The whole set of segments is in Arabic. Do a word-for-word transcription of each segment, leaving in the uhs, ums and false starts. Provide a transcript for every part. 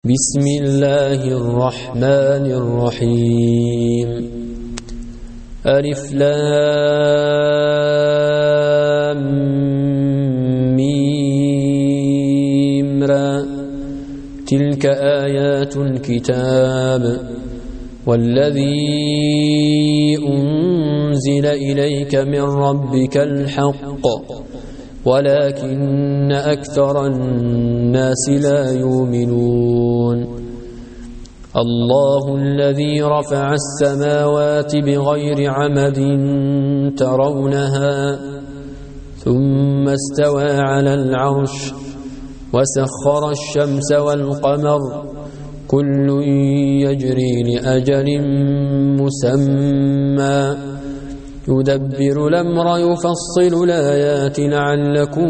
بسم الله الرحمن الرحيم ألف لام ميم را تلك آيات الكتاب والذي أنزل إليك من ربك الحق ولكن أكثر الناس لا يؤمنون الله الذي رفع السماوات بغير عمد ترونها ثم استوى على العرش وسخر الشمس والقمر كل يجري لأجل مسمى يدبر الأمر يفصل الآيات لعلكم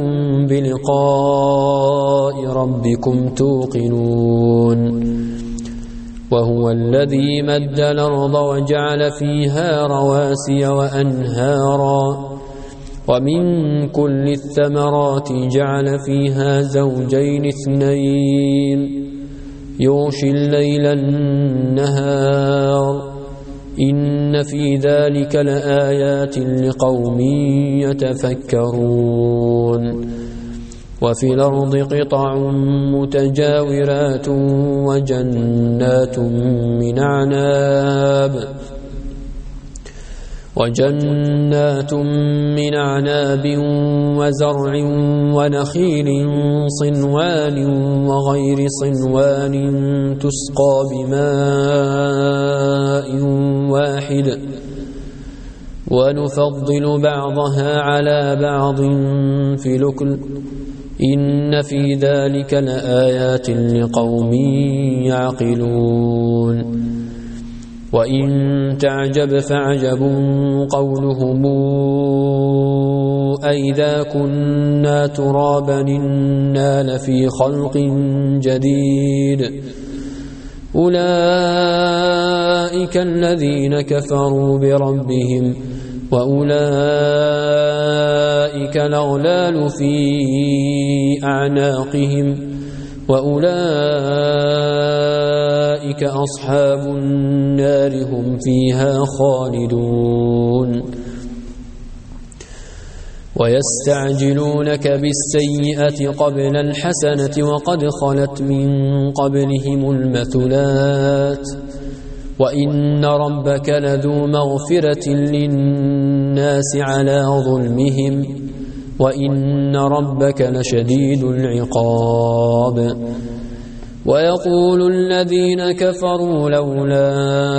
بلقاء ربكم توقنون وهو الذي مد الأرض وجعل فيها رواسي وأنهارا ومن كل الثمرات جعل فيها زوجين اثنين يغشي الليل النهار إن في ذلك لآيات لقوم يتفكرون وفي الأرض قطع متجاورات وجنات من أعناب وجنات من أعناب وزرع ونخيل صنوان وغير صنوان تسقى بماء واحد ونفضل بعضها على بعض في الأكل إن في ذلك لآيات لقوم يعقلون وإن تعجب فعجب قولهم أئذا كنا ترابا إنا لفي خلق جديد أولئك الذين كفروا بربهم وأولئك الأغلال في أعناقهم وأولئك أصحاب النار هم فيها خالدون ويستعجلونك بالسيئة قبل الحسنة وقد خلت من قبلهم المثلات وإن ربك لذو مغفرة للناس على ظلمهم وإن ربك لشديد العقاب ويقول الذين كفروا لولا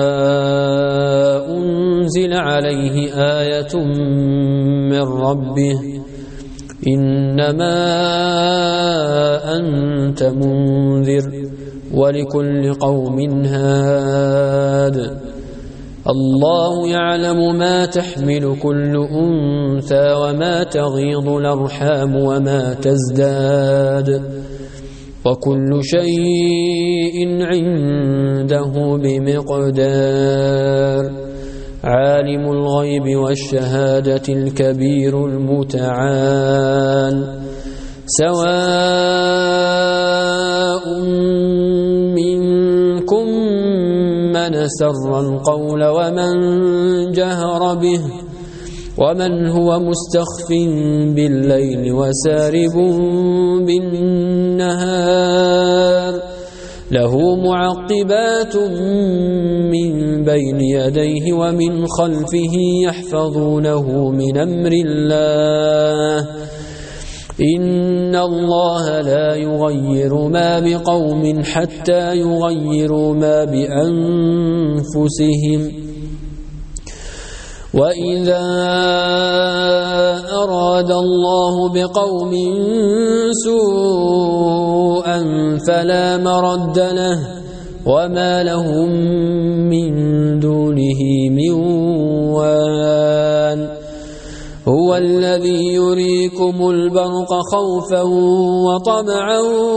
أنزل عليه آية من ربه إنما أنت منذر ولكل قوم هاد الله يعلم ما تحمل كل أنثى وما تغيض الأرحام وما تزداد وكل شيء عنده بمقدار عالم الغيب والشهادة الكبير المتعال سواء منكم من سر القول ومن جهر به ومن هو مستخف بالليل وسارب بالنهار له معقبات من بين يديه ومن خلفه يحفظونه من أمر الله إن الله لا يغير ما بقوم حتى يغيروا ما بأنفسهم وإذا أراد الله بقوم سوءا فلا مرد له وما لهم من دونه من وال هو الذي يريكم البرق خوفا وطمعا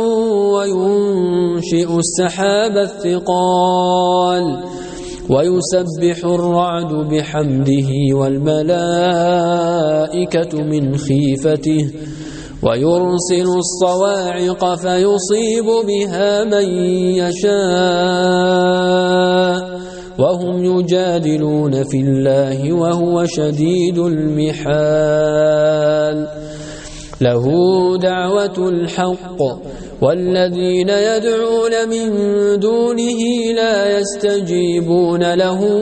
وينشئ السحاب الثقال ويسبح الرعد بحمده والملائكة من خيفته ويرسل الصواعق فيصيب بها من يشاء وهم يجادلون في الله وهو شديد المحال له دعوة الحق والذين يدعون من دونه لا يستجيبون لهم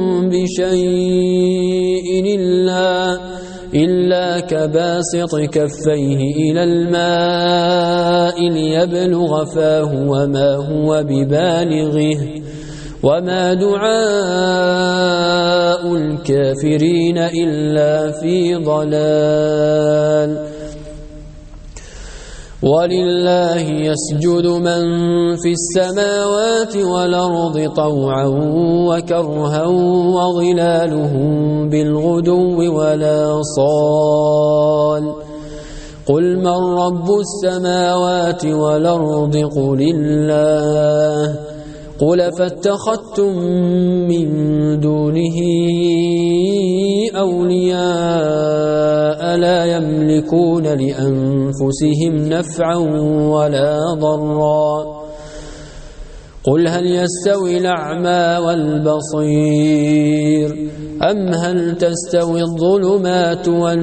بشيء إلا إلا كباسط كفيه إلى الماء ليبلغ فاه وما هو ببالغه وما دعاء الكافرين إلا في ضلال ولله يسجد من في السماوات والأرض طوعا وكرها وظلالهم بالغدو والآصال قل من رب السماوات والأرض قل الله قل فاتخذتم من دونه أولياء لا يملكون لأنفسهم نفعا ولا ضرا قل هل يستوي الأعمى والبصير أم هل تستوي الظلمات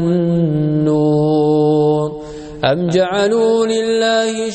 والنور أم جعلوا لله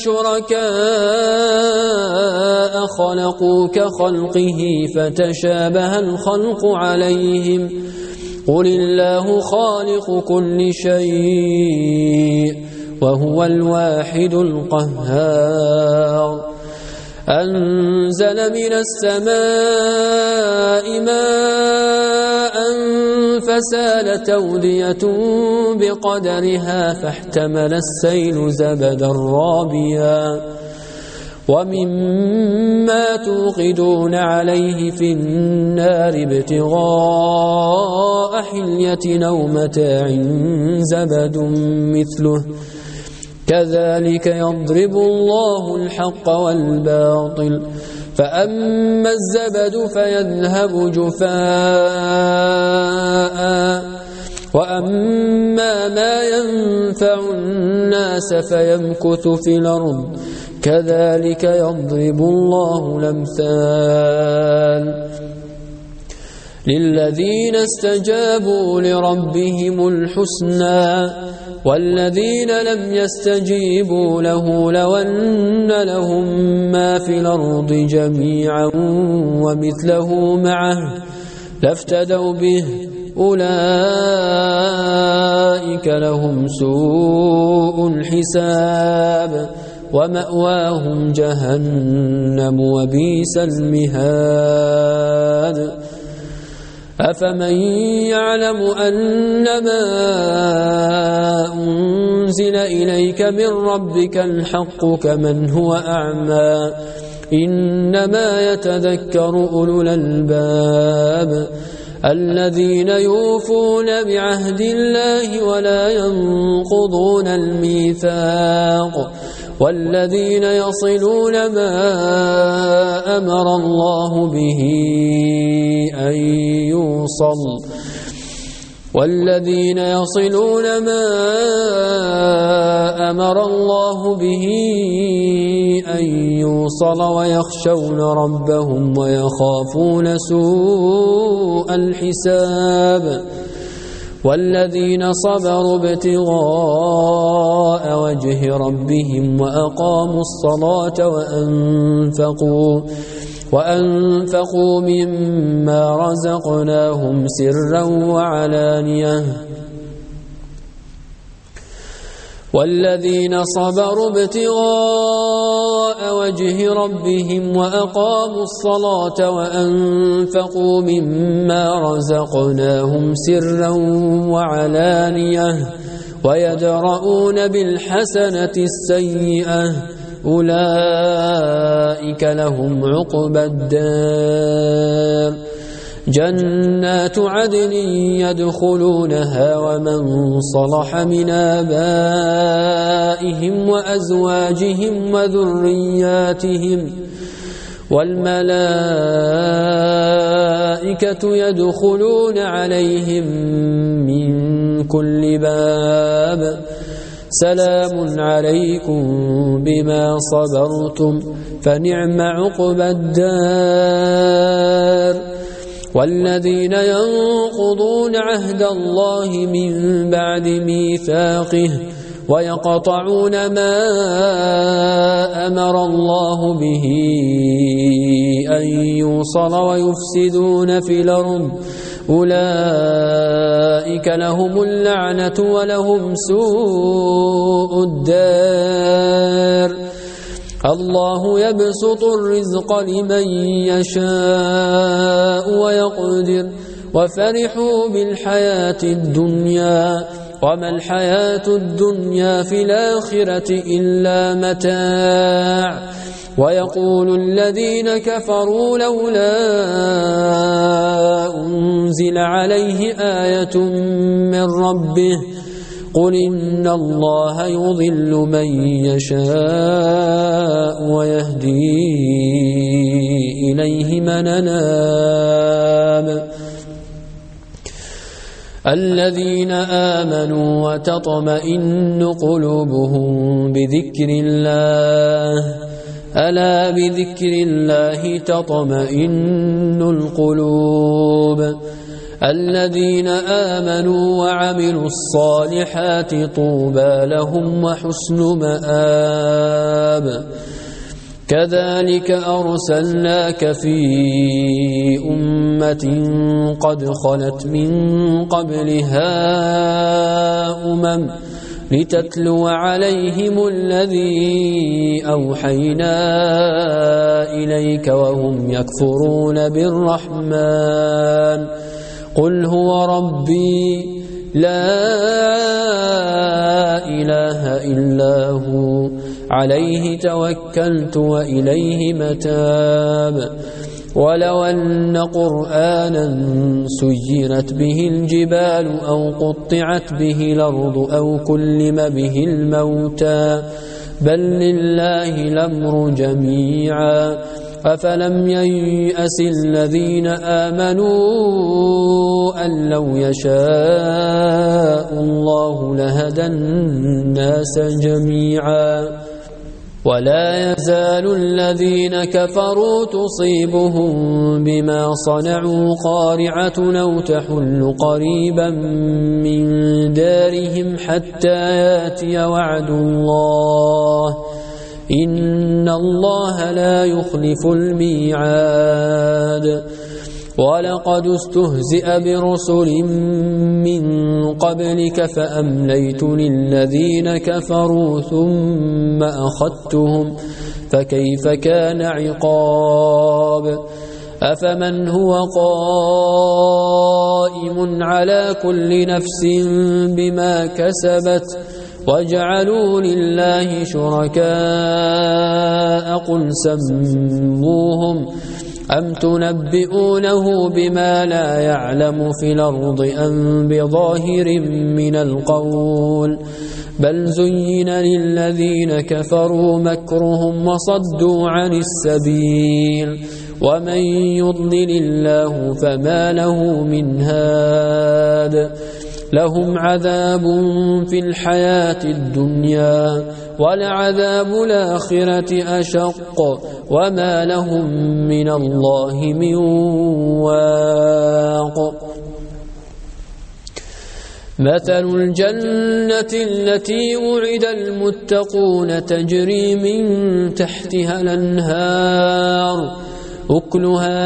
شركاء خلقوا كخلقه فتشابه الخلق عليهم قل الله خالق كل شيء وهو الواحد القهار أنزل من السماء ماء فسالت أودية بقدرها فاحتمل السيل زبدا رابيا ومما توقدون عليه في النار ابتغاء حلية أو متاع زبد مثله كذلك يضرب الله الحق والباطل فأما الزبد فيذهب جفاء وأما ما ينفع الناس فيمكث في الأرض كذلك يضرب الله الأمثال للذين استجابوا لربهم الحسنى والذين لم يستجيبوا له لو أن لهم ما في الأرض جميعا ومثله معه لافتدوا به أولئك لهم سوء الحساب ومأواهم جهنم وبئس المهاد أفمن يعلم أنما أنزل إليك من ربك الحق كمن هو أعمى إنما يتذكر أولو الألباب الذين يوفون بعهد الله ولا ينقضون الميثاق والذين يصلون ما أمر الله به أن يوصل والذين يصلون ما أمر الله به أن يوصل ويخشون ربهم ويخافون سوء الحساب والذين صبروا ابتغاء وجه ربهم وأقاموا الصلاة وأنفقوا وأنفقوا مما رزقناهم سرا وعلانية والذين صبروا ابتغاء وجه ربهم وأقاموا الصلاة وأنفقوا مما رزقناهم سرا وعلانية ويدرؤون بالحسنة السيئة أولئك لهم عقبى الدار جنات عدن يدخلونها ومن صلح من آبائهم وأزواجهم وذرياتهم والملائكة يدخلون عليهم من كل باب سلام عليكم بما صبرتم فنعم عقبى الدار والذين ينقضون عهد الله من بعد ميثاقه ويقطعون ما أمر الله به أن يوصل ويفسدون في الأرض أولئك لهم اللعنة ولهم سوء الدار الله يبسط الرزق لمن يشاء ويقدر وفرحوا بالحياة الدنيا وما الحياة الدنيا في الآخرة إلا متاع ويقول الذين كفروا لولا أنزل عليه آية من ربه قل إن الله يضل من يشاء ويهدي إليه من أناب الذين آمنوا وتطمئن قلوبهم بذكر الله ألا بذكر الله تطمئن القلوب الذين آمنوا وعملوا الصالحات طوبى لهم وحسن مآب كذلك أرسلناك في أمة قد خلت من قبلها أمم لتتلو عليهم الذي أوحينا إليك وهم يكفرون بالرحمن قل هو ربي لا إله إلا هو عليه توكلت وإليه متاب ولو أن قرآنا سيرت به الجبال أو قطعت به الأرض أو كلم به الموتى بل لله الأمر جميعا أفلم ييأس الذين آمنوا أن لو يشاء الله لهدى الناس جميعا ولا يزال الذين كفروا تصيبهم بما صنعوا قارعة أو تحل قريبا من دارهم حتى ياتي وعد الله إن الله لا يخلف الميعاد ولقد استهزئ برسل من قبلك فأمليت للذين كفروا ثم أخذتهم فكيف كان عقاب أفمن هو قائم على كل نفس بما كسبت وجعلوا لله شركاء قل سموهم أم تنبئونه بما لا يعلم في الأرض أم بظاهر من القول بل زين للذين كفروا مكرهم وصدوا عن السبيل ومن يضلل الله فما له من هاد لهم عذاب في الحياة الدنيا ولعذاب الآخرة أشق وما لهم من الله من واق مثل الجنة التي وعد المتقون تجري من تحتها الأنهار أكلها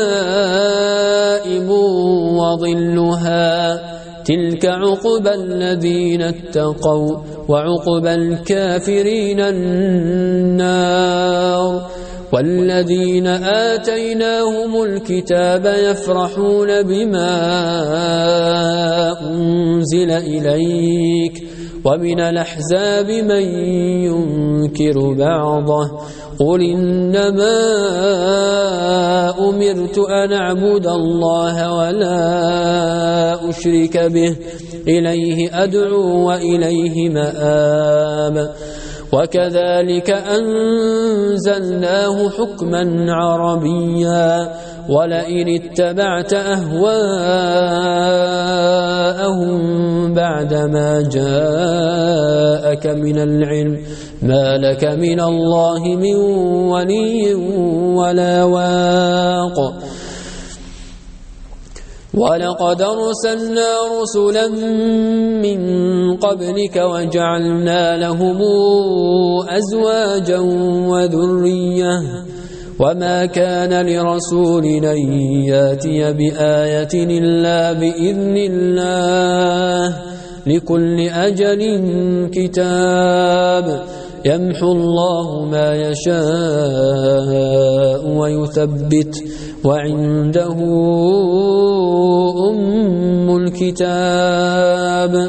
دائم وظلها تلك عقبى الذين اتقوا وعقبى الكافرين النار والذين آتيناهم الكتاب يفرحون بما أنزل إليك ومن الأحزاب من ينكر بعضه قل إنما أمرت أن أعبد الله ولا أشرك به إليه أدعو وإليه مآب وكذلك أنزلناه حكما عربيا ولئن اتبعت أهواءهم بعدما جاءك من العلم ما لك من الله من ولي ولا واق ولقد أرسلنا رسلا من قبلك وجعلنا لهم أزواجا وذرية وما كان لرسول أن ياتي بآية إلا بإذن الله لكل أجل كتاب يمحو الله ما يشاء ويثبت وعنده أم الكتاب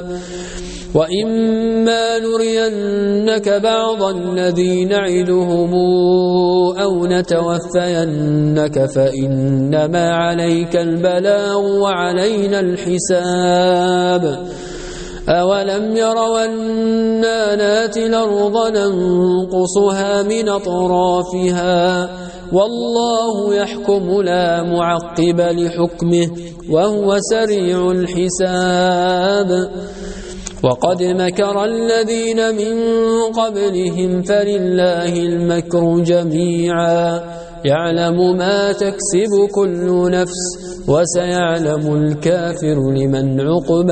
وإما نرينك بعض الذي نعدهم أو نتوفينك فإنما عليك البلاغ وعلينا الحساب أولم يروا أنا ناتي الأرض ننقصها من أطرافها والله يحكم لا معقب لحكمه وهو سريع الحساب وقد مكر الذين من قبلهم فلله المكر جميعا يعلم ما تكسب كل نفس وسيعلم الكافر لمن عقبى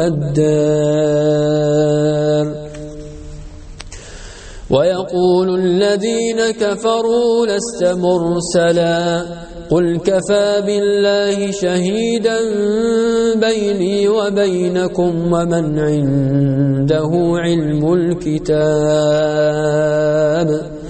الدار ويقول الذين كفروا لست مرسلا قل كفى بالله شهيدا بيني وبينكم ومن عنده علم الكتاب